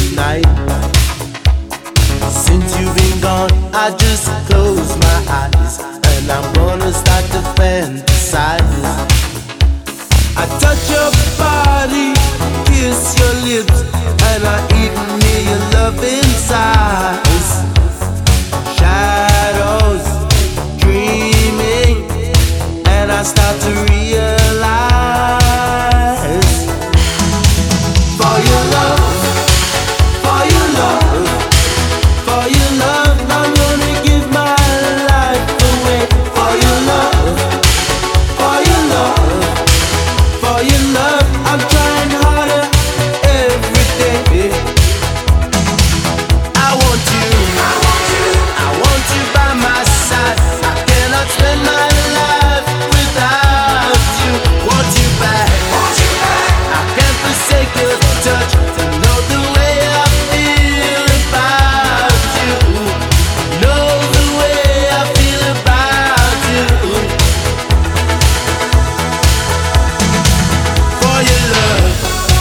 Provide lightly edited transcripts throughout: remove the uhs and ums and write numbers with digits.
tonight. Since you've been gone, I just close my eyes and I'm gonna start to fantasize. I touch your body, kiss your lips, and I even hear your loving sighs. Shadows, dreaming, and I start to realize. For your love, for your love, for your love, I'm gonna give my life away. For your love, for your love, for your love, I'm trying harder every day. I want you, I want you by my side. I cannot spend my life without you. Want you back, I can't forsake your touch. To know the way I feel about you, know the way I feel about you. For your love.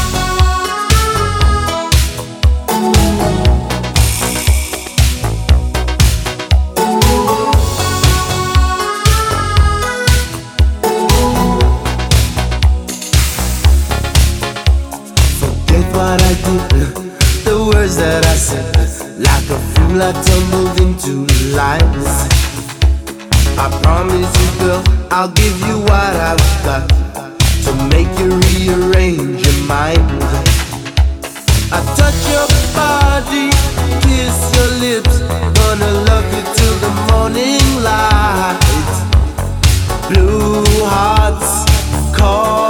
Forget what I did, the words that I said. Like a fool I tumbled into lies. I promise you, girl, I'll give you what I've got to make you rearrange your mind. I touch your body, kiss your lips, gonna love you till the morning light. Blue hearts call